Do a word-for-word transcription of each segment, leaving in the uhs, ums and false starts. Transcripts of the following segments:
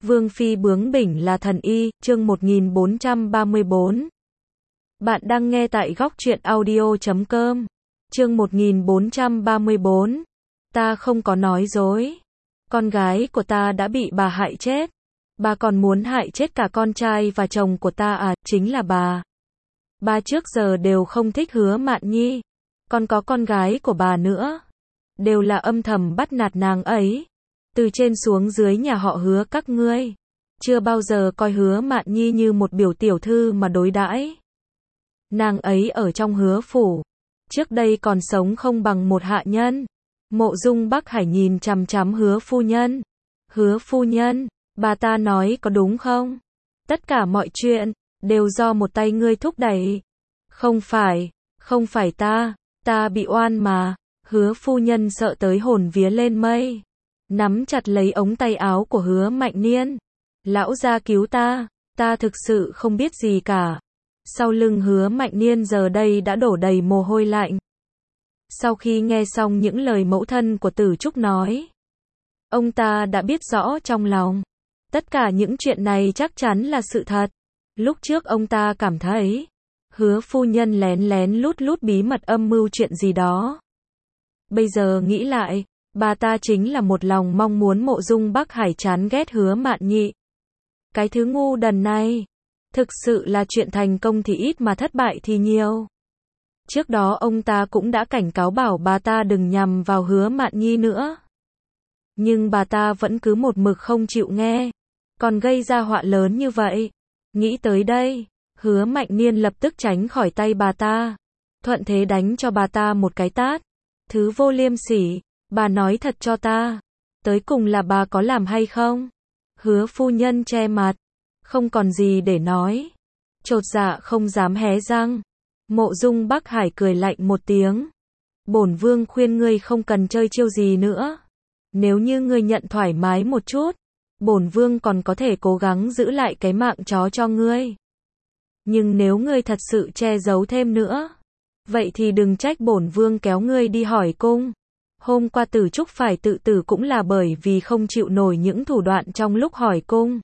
Vương phi bướng bỉnh là thần y, chương một nghìn bốn trăm ba mươi bốn. Bạn đang nghe tại góc truyện audio chấm com. Chương một nghìn bốn trăm ba mươi bốn. Ta không có nói dối. Con gái của ta đã bị bà hại chết. Bà còn muốn hại chết cả con trai và chồng của ta à, chính là bà. Bà trước giờ đều không thích Hứa Mạn Nhi. Còn có con gái của bà nữa. Đều là âm thầm bắt nạt nàng ấy. Từ trên xuống dưới nhà họ Hứa các ngươi, chưa bao giờ coi Hứa Mạn Nhi như một biểu tiểu thư mà đối đãi. Nàng ấy ở trong Hứa phủ, trước đây còn sống không bằng một hạ nhân. Mộ Dung Bắc Hải nhìn chằm chằm Hứa phu nhân. Hứa phu nhân, bà ta nói có đúng không? Tất cả mọi chuyện, đều do một tay ngươi thúc đẩy. Không phải, không phải ta, ta bị oan mà. Hứa phu nhân sợ tới hồn vía lên mây. Nắm chặt lấy ống tay áo của Hứa Mạnh Niên. Lão gia cứu ta, ta thực sự không biết gì cả. Sau lưng Hứa Mạnh Niên giờ đây đã đổ đầy mồ hôi lạnh. Sau khi nghe xong những lời mẫu thân của Tử Trúc nói, ông ta đã biết rõ trong lòng. Tất cả những chuyện này chắc chắn là sự thật. Lúc trước ông ta cảm thấy, Hứa phu nhân lén lén lút lút bí mật âm mưu chuyện gì đó. Bây giờ nghĩ lại, bà ta chính là một lòng mong muốn Mộ Dung Bắc Hải chán ghét Hứa Mạn Nhi. Cái thứ ngu đần này. Thực sự là chuyện thành công thì ít mà thất bại thì nhiều. Trước đó ông ta cũng đã cảnh cáo bảo bà ta đừng nhằm vào Hứa Mạn Nhi nữa. Nhưng bà ta vẫn cứ một mực không chịu nghe. Còn gây ra họa lớn như vậy. Nghĩ tới đây, Hứa Mạnh Niên lập tức tránh khỏi tay bà ta. Thuận thế đánh cho bà ta một cái tát. Thứ vô liêm sỉ. Bà nói thật cho ta, tới cùng là bà có làm hay không? Hứa phu nhân che mặt, không còn gì để nói. Chột dạ không dám hé răng. Mộ Dung Bắc Hải cười lạnh một tiếng. Bổn vương khuyên ngươi không cần chơi chiêu gì nữa. Nếu như ngươi nhận thoải mái một chút, bổn vương còn có thể cố gắng giữ lại cái mạng chó cho ngươi. Nhưng nếu ngươi thật sự che giấu thêm nữa, vậy thì đừng trách bổn vương kéo ngươi đi hỏi cung. Hôm qua Tử Trúc phải tự tử cũng là bởi vì không chịu nổi những thủ đoạn trong lúc hỏi cung.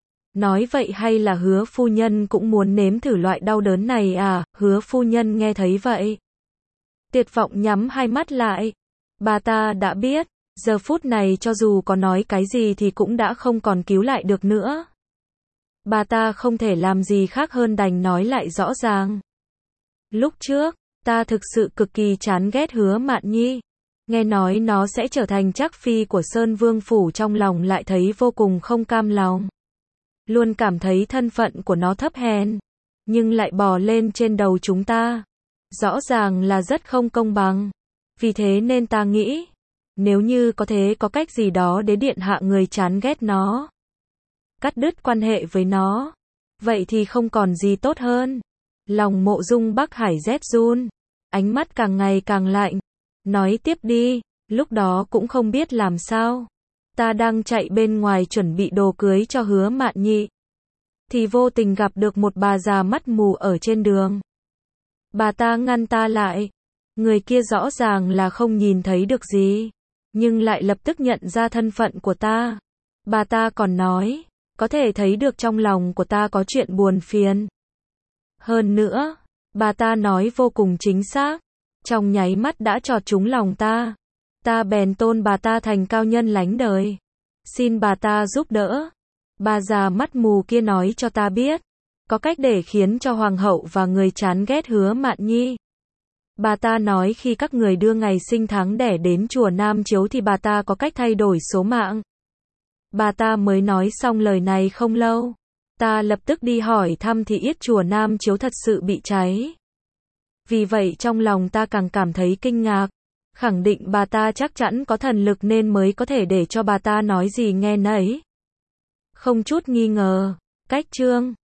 Nói vậy hay là Hứa phu nhân cũng muốn nếm thử loại đau đớn này à? Hứa phu nhân nghe thấy vậy, tuyệt vọng nhắm hai mắt lại. Bà ta đã biết, giờ phút này cho dù có nói cái gì thì cũng đã không còn cứu lại được nữa. Bà ta không thể làm gì khác hơn đành nói lại rõ ràng. Lúc trước, ta thực sự cực kỳ chán ghét Hứa Mạn Nhi. Nghe nói nó sẽ trở thành trác phi của Sơn Vương phủ, trong lòng lại thấy vô cùng không cam lòng. Luôn cảm thấy thân phận của nó thấp hèn, nhưng lại bò lên trên đầu chúng ta. Rõ ràng là rất không công bằng. Vì thế nên ta nghĩ, nếu như có thể có cách gì đó để điện hạ người chán ghét nó, cắt đứt quan hệ với nó, vậy thì không còn gì tốt hơn. Lòng Mộ Dung Bắc Hải rét run, ánh mắt càng ngày càng lạnh. Nói tiếp đi, lúc đó cũng không biết làm sao. Ta đang chạy bên ngoài chuẩn bị đồ cưới cho Hứa Mạn Nhi, thì vô tình gặp được một bà già mắt mù ở trên đường. Bà ta ngăn ta lại. Người kia rõ ràng là không nhìn thấy được gì, nhưng lại lập tức nhận ra thân phận của ta. Bà ta còn nói, có thể thấy được trong lòng của ta có chuyện buồn phiền. Hơn nữa, bà ta nói vô cùng chính xác. Trong nháy mắt đã chọt trúng lòng ta. Ta bèn tôn bà ta thành cao nhân lánh đời. Xin bà ta giúp đỡ. Bà già mắt mù kia nói cho ta biết, có cách để khiến cho hoàng hậu và người chán ghét Hứa Mạn Nhi. Bà ta nói khi các người đưa ngày sinh tháng đẻ đến chùa Nam Chiếu thì bà ta có cách thay đổi số mạng. Bà ta mới nói xong lời này không lâu, ta lập tức đi hỏi thăm thì yết chùa Nam Chiếu thật sự bị cháy. Vì vậy trong lòng ta càng cảm thấy kinh ngạc, khẳng định bà ta chắc chắn có thần lực nên mới có thể để cho bà ta nói gì nghe nấy. Không chút nghi ngờ, cách chương